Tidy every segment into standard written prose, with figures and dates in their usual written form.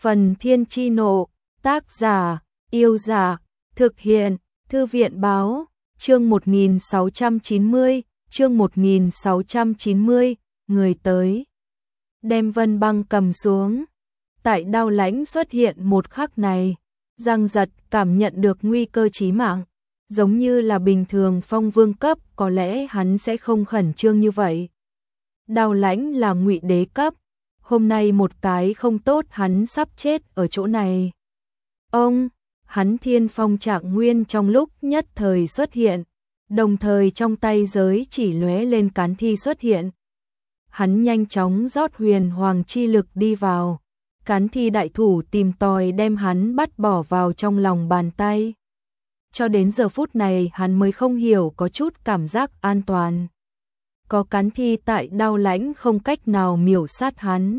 Phần Thiên Chi Nộ, tác giả, Yêu Giả, thực hiện, Thư viện báo, chương 1690, người tới. Đem Vân Băng cầm xuống. Tại Đao Lãnh xuất hiện một khắc này, Giang Giật cảm nhận được nguy cơ chí mạng. Giống như là bình thường phong vương cấp, có lẽ hắn sẽ không khẩn trương như vậy. Đao Lãnh là ngụy đế cấp, hôm nay một cái không tốt hắn sắp chết ở chỗ này. Hắn thiên phong trạng nguyên trong lúc nhất thời xuất hiện, đồng thời trong tay giới chỉ lóe lên cán thi xuất hiện. Hắn nhanh chóng rót huyền hoàng chi lực đi vào, cán thi đại thủ tìm tòi đem hắn bắt bỏ vào trong lòng bàn tay. Cho đến giờ phút này hắn mới không hiểu có chút cảm giác an toàn. Có cán thi tại Đao Lãnh không cách nào miểu sát hắn.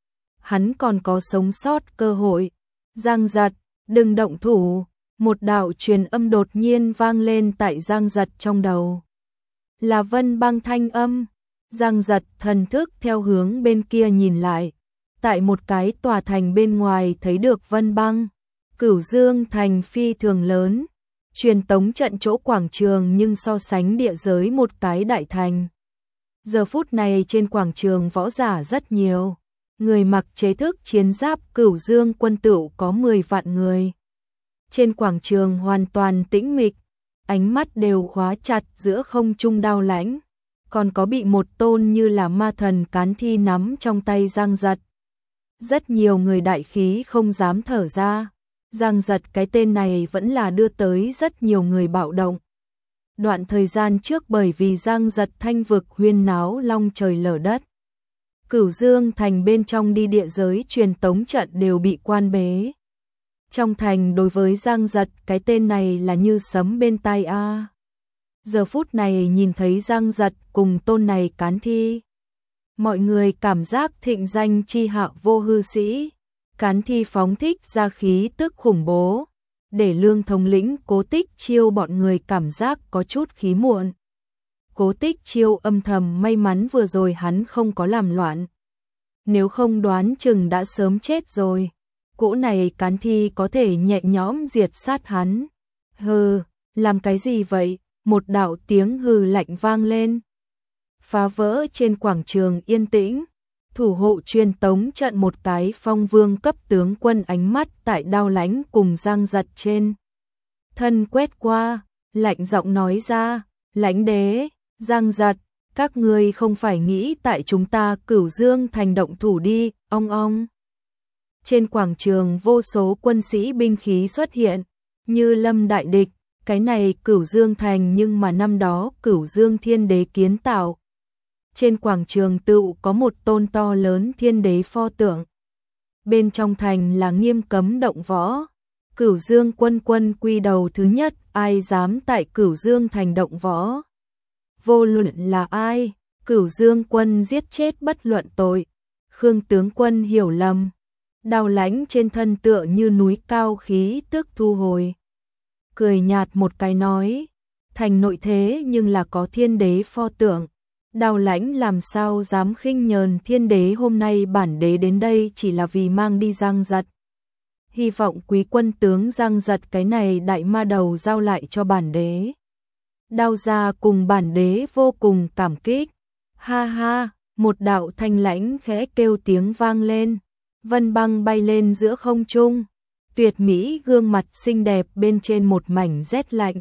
Hắn còn có sống sót cơ hội. Giang Giật, đừng động thủ. Một đạo truyền âm đột nhiên vang lên tại Giang Giật trong đầu. Là Vân Băng thanh âm. Giang Giật thần thức theo hướng bên kia nhìn lại. Tại một cái tòa thành bên ngoài thấy được Vân Băng. Cửu Dương thành phi thường lớn. Truyền tống trận chỗ quảng trường nhưng so sánh địa giới một cái đại thành. Giờ phút này trên quảng trường võ giả rất nhiều. Người mặc chế thức chiến giáp Cửu Dương quân tựu có 10 vạn người. Trên quảng trường hoàn toàn tĩnh mịch, ánh mắt đều khóa chặt giữa không trung Đao Lãnh. Còn có bị một tôn như là ma thần cán thi nắm trong tay Giang Giật. Rất nhiều người đại khí không dám thở ra. Giang Giật cái tên này vẫn là đưa tới rất nhiều người bạo động. Đoạn thời gian trước bởi vì Giang Giật thanh vực huyên náo long trời lở đất. Cửu Dương thành bên trong đi địa giới truyền tống trận đều bị quan bế. Trong thành đối với Giang Giật cái tên này là như sấm bên tai a. Giờ phút này nhìn thấy Giang Giật cùng tôn này cán thi. Mọi người cảm giác thịnh danh chi hạ vô hư sĩ. Cán thi phóng thích ra khí tức khủng bố. Để Lương thống lĩnh Cố Tích Chiêu bọn người cảm giác có chút khí muộn. Cố Tích Chiêu âm thầm may mắn vừa rồi hắn không có làm loạn. Nếu không đoán chừng đã sớm chết rồi. Cỗ này cán thi có thể nhẹ nhõm diệt sát hắn. Hừ, làm cái gì vậy? Một đạo tiếng hừ lạnh vang lên. Phá vỡ trên quảng trường yên tĩnh. Thủ hộ truyền tống trận một cái phong vương cấp tướng quân ánh mắt tại Đao Lãnh cùng Giang Giật trên. Thân quét qua, lạnh giọng nói ra, Lãnh đế, Giang Giật, các ngươi không phải nghĩ tại chúng ta Cửu Dương thành động thủ đi, ong. Trên quảng trường vô số quân sĩ binh khí xuất hiện, như lâm đại địch, cái này Cửu Dương thành nhưng mà năm đó Cửu Dương thiên đế kiến tạo. Trên quảng trường tựu có một tôn to lớn thiên đế pho tượng. Bên trong thành là nghiêm cấm động võ. Cửu Dương quân quy đầu thứ nhất, ai dám tại Cửu Dương thành động võ. Vô luận là ai, Cửu Dương quân giết chết bất luận tội. Khương tướng quân hiểu lầm. Đao Lãnh trên thân tựa như núi cao khí tức thu hồi. Cười nhạt một cái nói, thành nội thế nhưng là có thiên đế pho tượng. Đao Lãnh làm sao dám khinh nhờn thiên đế, hôm nay bản đế đến đây chỉ là vì mang đi Giang Giật. Hy vọng quý quân tướng Giang Giật cái này đại ma đầu giao lại cho bản đế. Đao gia cùng bản đế vô cùng cảm kích. Ha ha, một đạo thanh lãnh khẽ kêu tiếng vang lên. Vân Băng bay lên giữa không trung. Tuyệt mỹ gương mặt xinh đẹp bên trên một mảnh rét lạnh.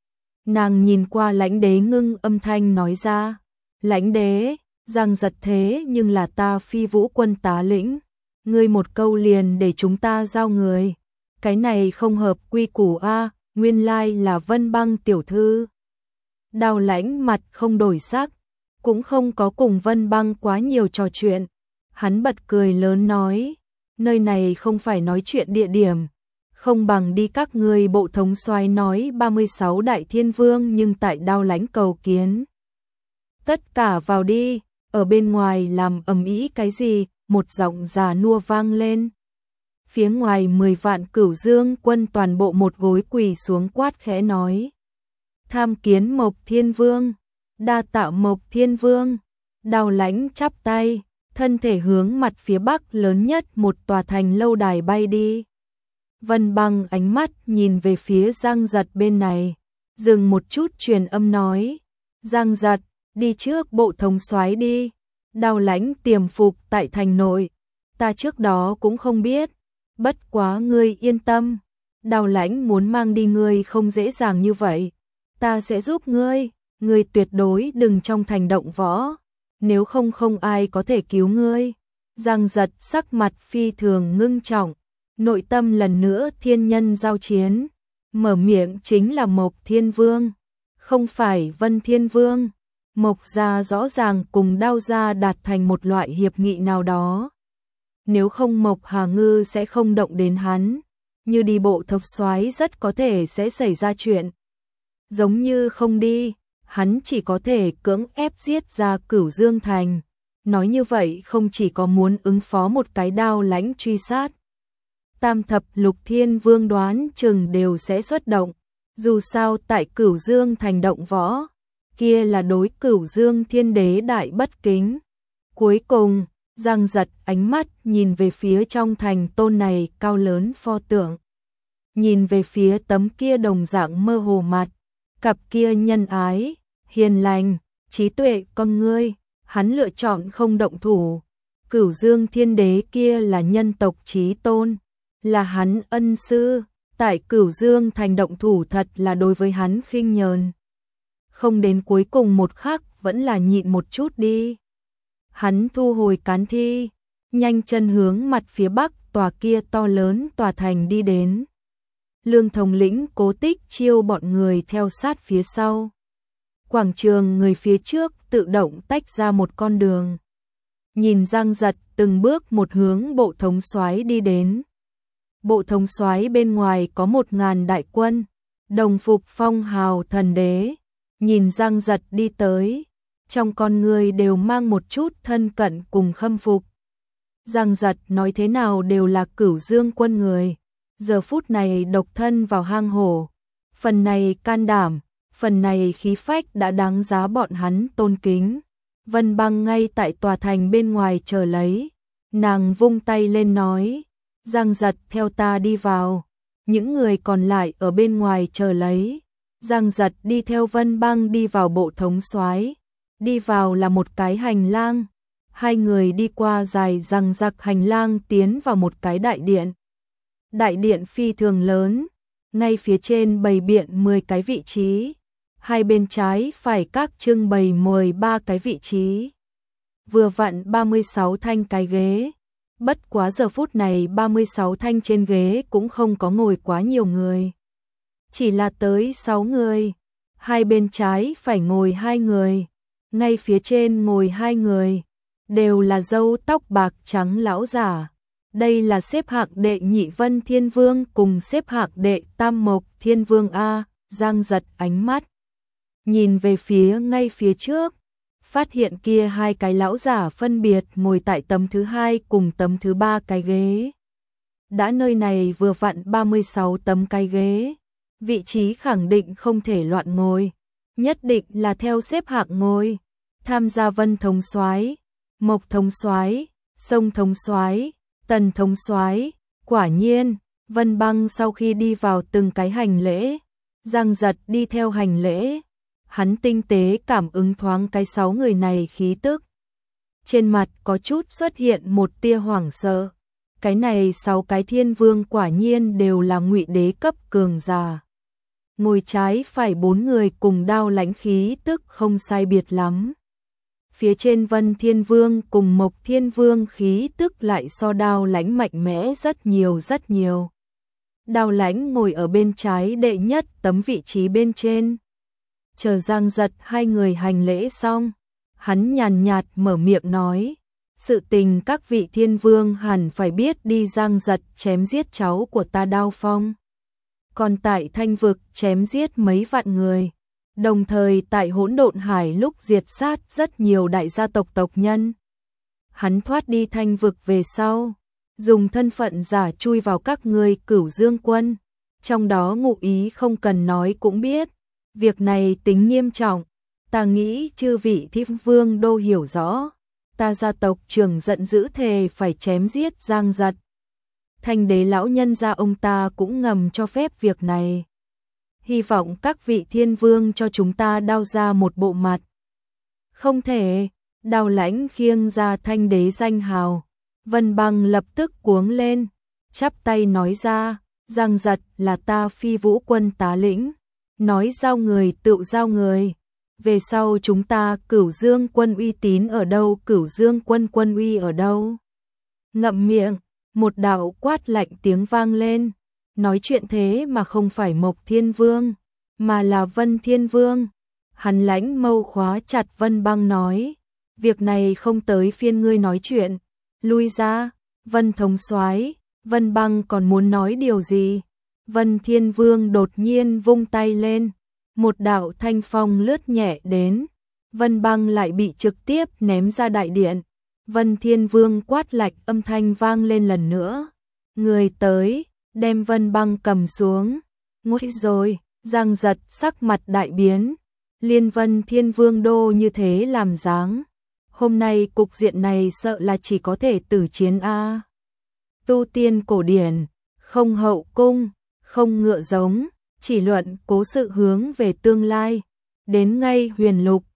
Nàng nhìn qua Lãnh đế ngưng âm thanh nói ra. Lãnh đế, Giang Giật thế nhưng là ta Phi Vũ quân tá lĩnh. Ngươi một câu liền để chúng ta giao người. Cái này không hợp quy củ a, nguyên lai là Vân Băng tiểu thư. Đao Lãnh mặt không đổi sắc, cũng không có cùng Vân Băng quá nhiều trò chuyện. Hắn bật cười lớn nói, nơi này không phải nói chuyện địa điểm. Không bằng đi các ngươi bộ thống soái nói 36 đại thiên vương nhưng tại Đao Lãnh cầu kiến. Tất cả vào đi, ở bên ngoài làm ầm ĩ cái gì, một giọng già nua vang lên. Phía ngoài 10 vạn Cửu Dương quân toàn bộ một gối quỳ xuống quát khẽ nói. Tham kiến Mộc Thiên Vương, đa tạ Mộc Thiên Vương. Đao Lãnh chắp tay, thân thể hướng mặt phía bắc lớn nhất một tòa thành lâu đài bay đi. Vân Băng ánh mắt nhìn về phía Giang Giật bên này, dừng một chút truyền âm nói, Giang Giật, đi trước bộ thống soái đi, Đao Lãnh tiềm phục tại thành nội, ta trước đó cũng không biết, bất quá ngươi yên tâm, Đao Lãnh muốn mang đi ngươi không dễ dàng như vậy, ta sẽ giúp ngươi tuyệt đối đừng trong thành động võ, nếu không không ai có thể cứu ngươi. Giang Giật sắc mặt phi thường ngưng trọng, nội tâm lần nữa thiên nhân giao chiến, mở miệng chính là Mộc Thiên Vương, không phải Vân Thiên Vương. Mộc gia rõ ràng cùng Đao gia đạt thành một loại hiệp nghị nào đó. Nếu không Mộc Hà Ngư sẽ không động đến hắn, như đi bộ thống soái rất có thể sẽ xảy ra chuyện. Giống như không đi, hắn chỉ có thể cưỡng ép giết ra Cửu Dương Thành. Nói như vậy không chỉ có muốn ứng phó một cái Đao Lãnh truy sát. Tam thập lục thiên vương đoán chừng đều sẽ xuất động. Dù sao tại Cửu Dương Thành động võ, kia là đối Cửu Dương Thiên Đế đại bất kính. Cuối cùng, Giang Giật ánh mắt nhìn về phía trong thành tôn này cao lớn pho tượng. Nhìn về phía tấm kia đồng dạng mơ hồ mặt, cặp kia nhân ái, hiền lành, trí tuệ con ngươi, hắn lựa chọn không động thủ. Cửu Dương Thiên Đế kia là nhân tộc chí tôn, là hắn ân sư, tại Cửu Dương Thành động thủ thật là đối với hắn khinh nhờn. Không đến cuối cùng một khắc vẫn là nhịn một chút đi. Hắn thu hồi cán thi, nhanh chân hướng mặt phía bắc tòa kia to lớn tòa thành đi đến. Lương thống lĩnh Cố Tích Chiêu bọn người theo sát phía sau. Quảng trường người phía trước tự động tách ra một con đường. Nhìn Giang Giật từng bước một hướng bộ thống soái đi đến. Bộ thống soái bên ngoài có 1000 đại quân, đồng phục phong hào thần đế. Nhìn Giang Giật đi tới, trong con người đều mang một chút thân cận cùng khâm phục. Giang Giật nói thế nào đều là Cửu Dương quân người, giờ phút này độc thân vào hang hổ, phần này can đảm, phần này khí phách đã đáng giá bọn hắn tôn kính. Vân Băng ngay tại tòa thành bên ngoài chờ lấy, nàng vung tay lên nói, Giang Giật theo ta đi vào, những người còn lại ở bên ngoài chờ lấy. Giang Giật đi theo Vân Băng đi vào bộ thống soái, đi vào là một cái hành lang, hai người đi qua dài dằng dặc hành lang tiến vào một cái đại điện. Đại điện phi thường lớn, ngay phía trên bày biện 10 cái vị trí, hai bên trái phải các trưng bày 13 cái vị trí. Vừa vặn 36 thanh cái ghế, bất quá giờ phút này 36 thanh trên ghế cũng không có ngồi quá nhiều người. Chỉ là tới 6 người, hai bên trái phải ngồi 2 người, ngay phía trên ngồi 2 người, đều là râu tóc bạc trắng lão giả. Đây là xếp hạng đệ nhị Vân Thiên Vương cùng xếp hạng đệ tam Mộc Thiên Vương A. Giang Giật ánh mắt nhìn về phía ngay phía trước, phát hiện kia hai cái lão giả phân biệt ngồi tại tấm thứ 2 cùng tấm thứ 3 cái ghế. Đã nơi này vừa vặn 36 tấm cái ghế, vị trí khẳng định không thể loạn ngồi, nhất định là theo xếp hạng ngồi. Tham gia Vân thống soái, Mộc thống soái, Sông thống soái, Tần thống soái. Quả nhiên, Vân Băng sau khi đi vào từng cái hành lễ, Giang Giật đi theo hành lễ, hắn tinh tế cảm ứng thoáng cái 6 người này khí tức. Trên mặt có chút xuất hiện một tia hoảng sợ. Cái này 6 cái thiên vương quả nhiên đều là ngụy đế cấp cường giả. Ngồi trái phải 4 người cùng Đao Lãnh khí tức không sai biệt lắm. Phía trên Vân Thiên Vương cùng Mộc Thiên Vương khí tức lại so Đao Lãnh mạnh mẽ rất nhiều rất nhiều. Đao Lãnh ngồi ở bên trái đệ nhất tấm vị trí bên trên. Chờ Giang Giật hai người hành lễ xong, hắn nhàn nhạt mở miệng nói, sự tình các vị thiên vương hẳn phải biết đi. Giang Giật chém giết cháu của ta Đao Phong, còn tại Thanh Vực chém giết mấy vạn người, đồng thời tại Hỗn Độn Hải lúc diệt sát rất nhiều đại gia tộc tộc nhân. Hắn thoát đi Thanh Vực về sau, dùng thân phận giả chui vào các ngươi Cửu Dương quân, trong đó ngụ ý không cần nói cũng biết, việc này tính nghiêm trọng, ta nghĩ chư vị thiên vương đô hiểu rõ. ta gia tộc trưởng giận dữ thề phải chém giết Giang Giật. Thanh đế lão nhân gia ông ta cũng ngầm cho phép việc này. Hy vọng các vị thiên vương cho chúng ta đao ra một bộ mặt. Không thể, Đao Lãnh khiêng ra thanh đế danh hào. Vân Băng lập tức cuống lên, chắp tay nói ra, Giang Giật là ta Phi Vũ quân tá lĩnh, nói giao người tựu giao người. Về sau chúng ta Cửu Dương quân uy tín ở đâu, Cửu Dương quân quân uy ở đâu? Ngậm miệng, một đạo quát lạnh tiếng vang lên, nói chuyện thế mà không phải Mộc Thiên Vương, mà là Vân Thiên Vương. Hắn lãnh mâu khóa chặt Vân Băng nói, việc này không tới phiên ngươi nói chuyện, lui ra. Vân thống soái, Vân Băng còn muốn nói điều gì? Vân Thiên Vương đột nhiên vung tay lên, một đạo thanh phong lướt nhẹ đến, Vân Băng lại bị trực tiếp ném ra đại điện. Vân Thiên Vương quát lạnh âm thanh vang lên lần nữa, người tới, đem Vân Băng cầm xuống. Nguy rồi, Giang Giật sắc mặt đại biến, liên Vân Thiên Vương đô như thế làm dáng. Hôm nay cục diện này sợ là chỉ có thể tử chiến a. Tu tiên cổ điển, không hậu cung, không ngựa giống, chỉ luận cố sự hướng về tương lai. Đến ngay Huyền Lục,